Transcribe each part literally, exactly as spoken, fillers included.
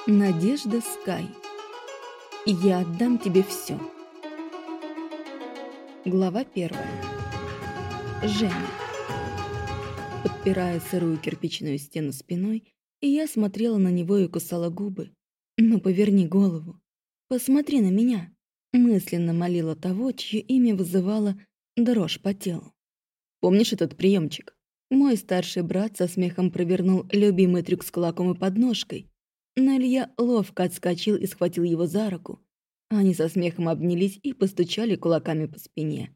Надежда Скай. Я отдам тебе все. Глава первая. Женя. Подпирая сырую кирпичную стену спиной, и я смотрела на него и кусала губы. «Ну, поверни голову. Посмотри на меня», — мысленно молила того, чье имя вызывало дрожь по телу. «Помнишь этот приемчик? Мой старший брат со смехом провернул любимый трюк с кулаком и подножкой, но Илья ловко отскочил и схватил его за руку. Они со смехом обнялись и постучали кулаками по спине.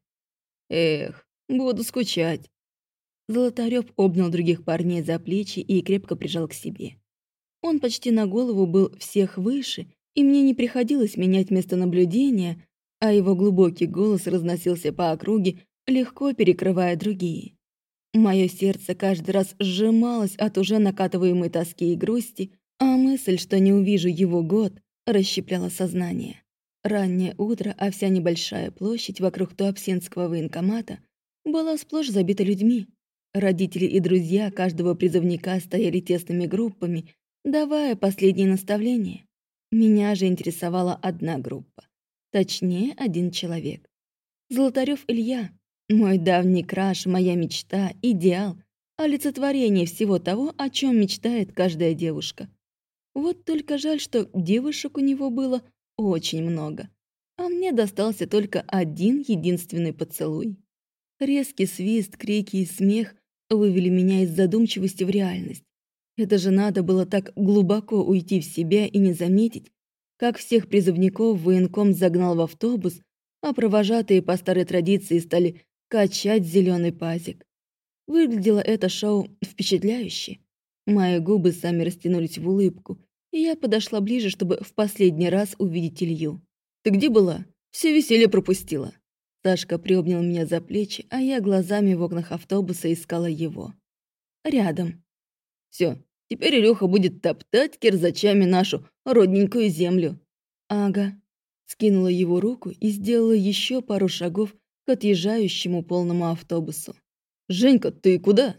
«Эх, буду скучать». Золотарёв обнял других парней за плечи и крепко прижал к себе. Он почти на голову был всех выше, и мне не приходилось менять место наблюдения, а его глубокий голос разносился по округе, легко перекрывая другие. Мое сердце каждый раз сжималось от уже накатываемой тоски и грусти, а мысль, что не увижу его год, расщепляла сознание. Раннее утро, а вся небольшая площадь вокруг Туапсинского военкомата была сплошь забита людьми. Родители и друзья каждого призывника стояли тесными группами, давая последние наставления. Меня же интересовала одна группа. Точнее, один человек. Золотарёв Илья. Мой давний краш, моя мечта, идеал, олицетворение всего того, о чем мечтает каждая девушка. Вот только жаль, что девушек у него было очень много, а мне достался только один единственный поцелуй. Резкий свист, крики и смех вывели меня из задумчивости в реальность. Это же надо было так глубоко уйти в себя и не заметить, как всех призывников военком загнал в автобус, а провожатые по старой традиции стали качать зеленый пазик. Выглядело это шоу впечатляюще. Мои губы сами растянулись в улыбку, и я подошла ближе, чтобы в последний раз увидеть Илью. «Ты где была? Все веселье пропустила». Сашка приобнял меня за плечи, а я глазами в окнах автобуса искала его. Рядом. «Все, теперь Илюха будет топтать кирзачами нашу родненькую землю». «Ага». Скинула его руку и сделала еще пару шагов к отъезжающему полному автобусу. «Женька, ты куда?»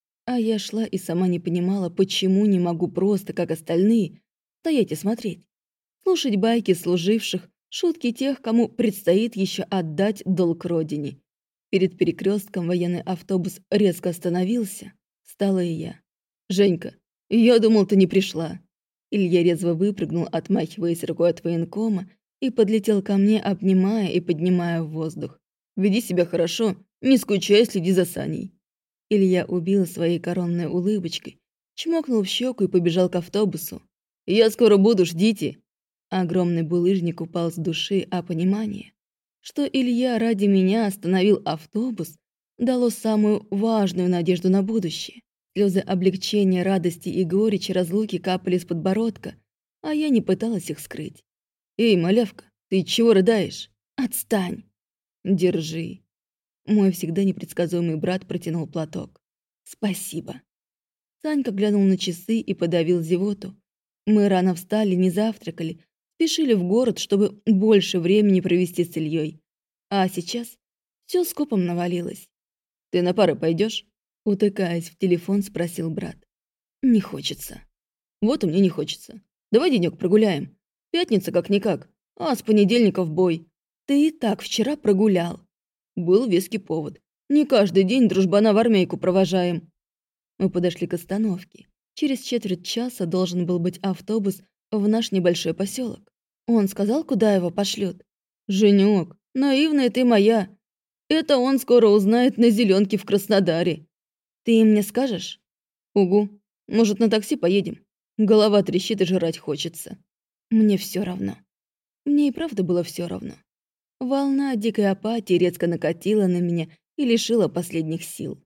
А я шла и сама не понимала, почему не могу просто, как остальные, стоять и смотреть. Слушать байки служивших, шутки тех, кому предстоит еще отдать долг родине. Перед перекрестком военный автобус резко остановился. Стала и я. «Женька, я думал, ты не пришла». Илья резво выпрыгнул, отмахиваясь рукой от военкома, и подлетел ко мне, обнимая и поднимая в воздух. «Веди себя хорошо, не скучай, следи за Саней». Илья убил своей коронной улыбочкой, чмокнул в щеку и побежал к автобусу. «Я скоро буду, ждите!» Огромный булыжник упал с души, а понимание, что Илья ради меня остановил автобус, дало самую важную надежду на будущее. Слезы облегчения, радости и горечи разлуки капали с подбородка, а я не пыталась их скрыть. «Эй, малявка, ты чего рыдаешь?» «Отстань!» «Держи». Мой всегда непредсказуемый брат протянул платок. «Спасибо». Санька глянул на часы и подавил зевоту. Мы рано встали, не завтракали, спешили в город, чтобы больше времени провести с Ильей. А сейчас все скопом навалилось. «Ты на пары пойдешь? Утыкаясь в телефон, спросил брат. «Не хочется». «Вот и мне не хочется. Давай денёк прогуляем. Пятница как-никак, а с понедельника в бой». «Ты и так вчера прогулял». Был веский повод. Не каждый день дружбана в армейку провожаем. Мы подошли к остановке. Через четверть часа должен был быть автобус в наш небольшой поселок. Он сказал, куда его пошлют. «Женёк, наивная ты моя. Это он скоро узнает на зеленке в Краснодаре». «Ты мне скажешь?» «Угу. Может, на такси поедем? Голова трещит и жрать хочется». Мне все равно. Мне и правда было все равно. Волна дикой апатии резко накатила на меня и лишила последних сил.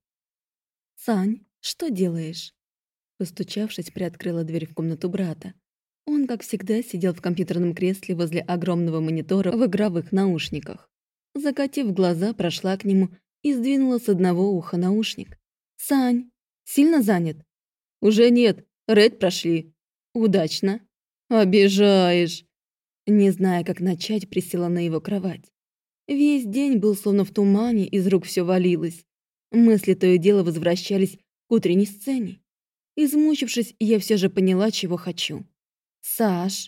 «Сань, что делаешь?» Постучавшись, приоткрыла дверь в комнату брата. Он, как всегда, сидел в компьютерном кресле возле огромного монитора в игровых наушниках. Закатив глаза, прошла к нему и сдвинула с одного уха наушник. «Сань, сильно занят?» «Уже нет, рейд прошли». «Удачно». «Обижаешь». Не зная, как начать, присела на его кровать. Весь день был словно в тумане, из рук все валилось. Мысли то и дело возвращались к утренней сцене. Измучившись, я все же поняла, чего хочу. Саш,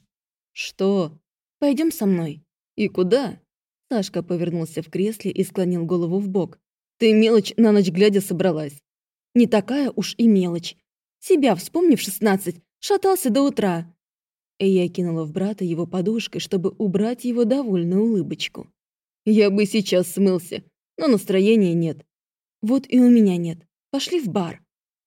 что? Пойдем со мной. И куда? Сашка повернулся в кресле и склонил голову в бок. Ты мелочь на ночь глядя собралась. Не такая уж и мелочь. Себя, вспомнив шестнадцать, шатался до утра. И я кинула в брата его подушкой, чтобы убрать его довольную улыбочку. Я бы сейчас смылся, но настроения нет. Вот и у меня нет. Пошли в бар.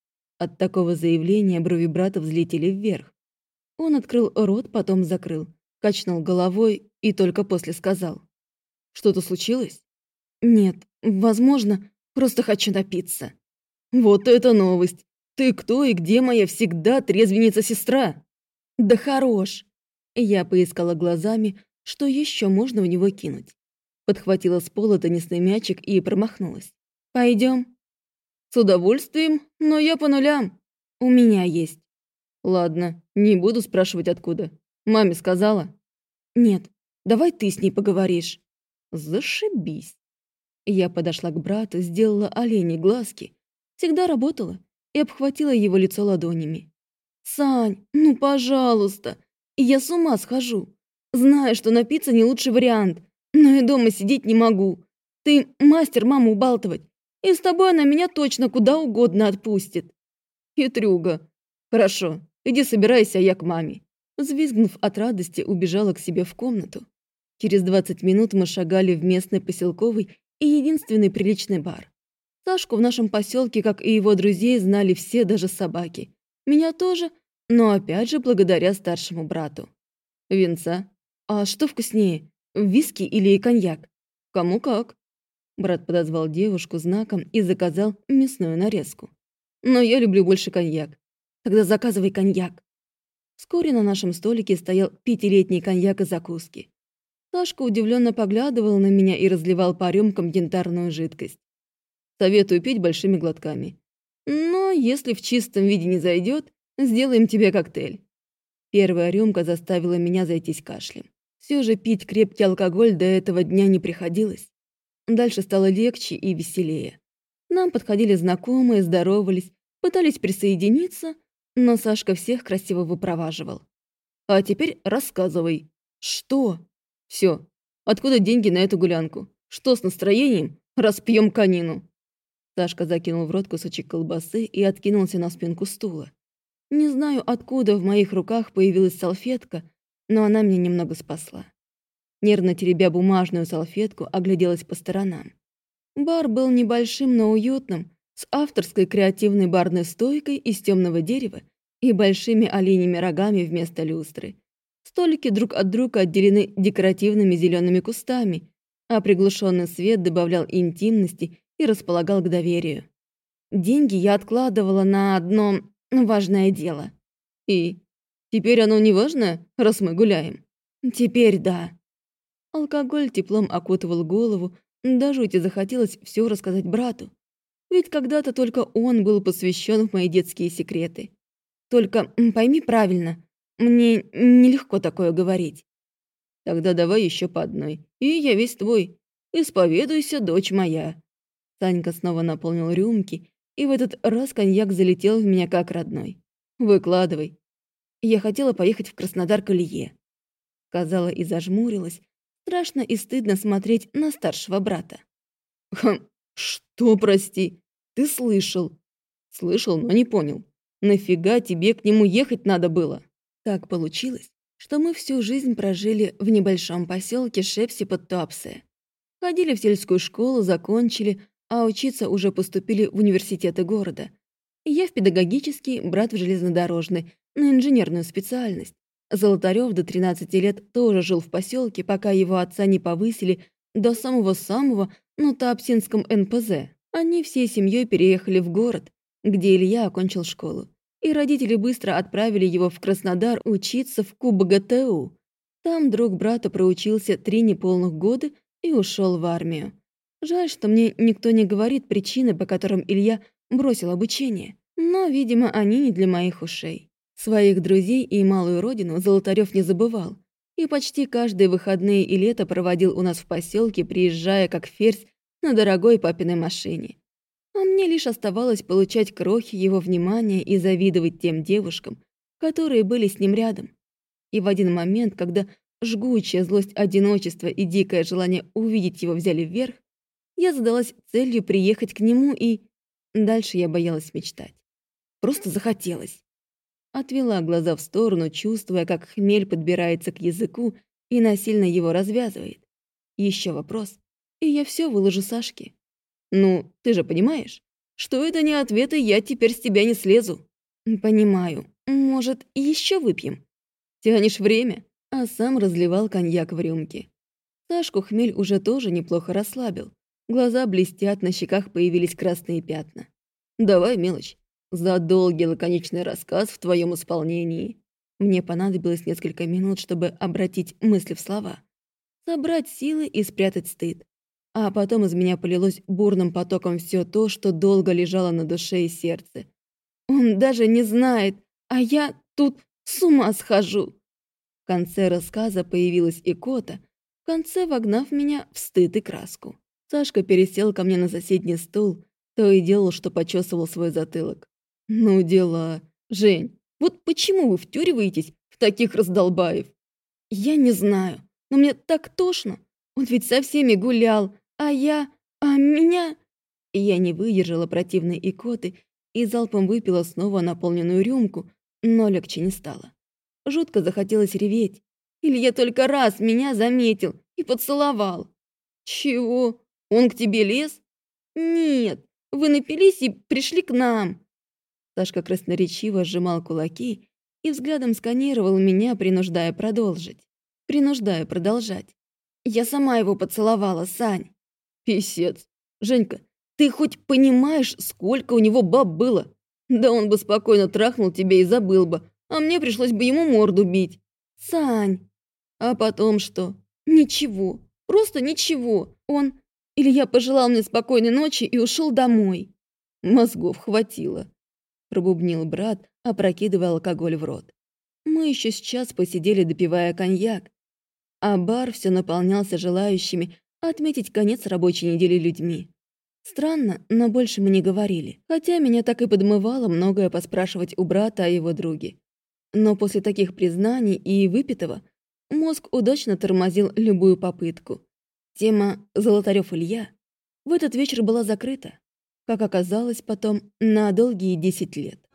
От такого заявления брови брата взлетели вверх. Он открыл рот, потом закрыл, качнул головой и только после сказал. Что-то случилось? Нет, возможно, просто хочу напиться. Вот это новость! Ты кто и где моя всегда трезвенница сестра? Да хорош! Я поискала глазами, что еще можно в него кинуть. Подхватила с пола теннисный мячик и промахнулась. Пойдем. С удовольствием, но я по нулям. У меня есть. Ладно, не буду спрашивать откуда. Маме сказала? Нет, давай ты с ней поговоришь. Зашибись. Я подошла к брату, сделала оленей глазки. Всегда работала и обхватила его лицо ладонями. «Сань, ну пожалуйста, я с ума схожу. Знаю, что напиться не лучший вариант, но и дома сидеть не могу. Ты мастер маму убалтывать, и с тобой она меня точно куда угодно отпустит». «Хитрюга. Хорошо, иди собирайся, а я к маме». Взвизгнув от радости, убежала к себе в комнату. Через двадцать минут мы шагали в местный поселковый и единственный приличный бар. Сашку в нашем поселке, как и его друзей, знали все, даже собаки. Меня тоже, но опять же благодаря старшему брату. Винца. А что вкуснее, виски или коньяк? Кому как. Брат подозвал девушку знаком и заказал мясную нарезку. Но я люблю больше коньяк. Тогда заказывай коньяк. Вскоре на нашем столике стоял пятилетний коньяк и закуски. Сашка удивленно поглядывал на меня и разливал по рюмкам янтарную жидкость. Советую пить большими глотками. Но если в чистом виде не зайдет, сделаем тебе коктейль. Первая рюмка заставила меня зайтись кашлем. Все же пить крепкий алкоголь до этого дня не приходилось. Дальше стало легче и веселее. К нам подходили знакомые, здоровались, пытались присоединиться, но Сашка всех красиво выпроваживал. А теперь рассказывай. Что? Все. Откуда деньги на эту гулянку? Что с настроением? Распьем конину. Сашка закинул в рот кусочек колбасы и откинулся на спинку стула. Не знаю, откуда в моих руках появилась салфетка, но она меня немного спасла. Нервно теребя бумажную салфетку, огляделась по сторонам. Бар был небольшим, но уютным, с авторской креативной барной стойкой из темного дерева и большими оленьими рогами вместо люстры. Столики друг от друга отделены декоративными зелеными кустами, а приглушенный свет добавлял интимности и располагал к доверию. Деньги я откладывала на одно важное дело. И теперь оно не важное, раз мы гуляем? Теперь да. Алкоголь теплом окутывал голову, до жути захотелось все рассказать брату. Ведь когда-то только он был посвящен в мои детские секреты. Только пойми правильно, мне нелегко такое говорить. Тогда давай еще по одной, и я весь твой. Исповедуйся, дочь моя. Санька снова наполнил рюмки, и в этот раз коньяк залетел в меня как родной. Выкладывай. Я хотела поехать в Краснодар к Илье. Сказала и зажмурилась. Страшно и стыдно смотреть на старшего брата. Хм, что, прости? Ты слышал? Слышал, но не понял. Нафига тебе к нему ехать надо было? Так получилось, что мы всю жизнь прожили в небольшом поселке Шепси под Туапсе. Ходили в сельскую школу, закончили, а учиться уже поступили в университеты города. Я в педагогический, брат в железнодорожный, на инженерную специальность. Золотарёв до тринадцати лет тоже жил в поселке, пока его отца не повысили до самого-самого на Туапсинском эн пэ зэ. Они всей семьей переехали в город, где Илья окончил школу. И родители быстро отправили его в Краснодар учиться в ку бэ гэ тэ у. Там друг брата проучился три неполных года и ушел в армию. Жаль, что мне никто не говорит причины, по которым Илья бросил обучение. Но, видимо, они не для моих ушей. Своих друзей и малую родину Золотарёв не забывал. И почти каждые выходные и лето проводил у нас в поселке, приезжая как ферзь на дорогой папиной машине. А мне лишь оставалось получать крохи его внимания и завидовать тем девушкам, которые были с ним рядом. И в один момент, когда жгучая злость одиночества и дикое желание увидеть его взяли вверх, я задалась целью приехать к нему и... Дальше я боялась мечтать. Просто захотелось. Отвела глаза в сторону, чувствуя, как хмель подбирается к языку и насильно его развязывает. Еще вопрос, и я все выложу Сашке. Ну, ты же понимаешь, что это не ответ, и я теперь с тебя не слезу. Понимаю. Может, еще выпьем? Тянешь время, а сам разливал коньяк в рюмке. Сашку хмель уже тоже неплохо расслабил. Глаза блестят, на щеках появились красные пятна. Давай, мелочь. За долгий лаконичный рассказ в твоем исполнении. Мне понадобилось несколько минут, чтобы обратить мысли в слова. Собрать силы и спрятать стыд. А потом из меня полилось бурным потоком все то, что долго лежало на душе и сердце. Он даже не знает, а я тут с ума схожу. В конце рассказа появилась икота, в конце вогнав меня в стыд и краску. Сашка пересел ко мне на соседний стул, то и делал, что почесывал свой затылок. Ну дела. Жень, вот почему вы втюриваетесь в таких раздолбаев? Я не знаю, но мне так тошно. Он ведь со всеми гулял, а я... А меня... И я не выдержала противной икоты и залпом выпила снова наполненную рюмку, но легче не стало. Жутко захотелось реветь. Или я только раз меня заметил и поцеловал. Чего? Он к тебе лез? Нет, вы напились и пришли к нам. Сашка красноречиво сжимал кулаки и взглядом сканировал меня, принуждая продолжить. Принуждая продолжать. Я сама его поцеловала, Сань. Писец. Женька, ты хоть понимаешь, сколько у него баб было? Да он бы спокойно трахнул тебя и забыл бы, а мне пришлось бы ему морду бить. Сань. А потом что? Ничего. Просто ничего. Он... Или я пожелал мне спокойной ночи и ушел домой. Мозгов хватило. Пробубнил брат, опрокидывая алкоголь в рот. Мы еще сейчас посидели, допивая коньяк, а бар все наполнялся желающими отметить конец рабочей недели людьми. Странно, но больше мы не говорили, хотя меня так и подмывало многое поспрашивать у брата о его друге. Но после таких признаний и выпитого мозг удачно тормозил любую попытку. Тема «Золотарёв Илья» в этот вечер была закрыта, как оказалось потом, на долгие десять лет.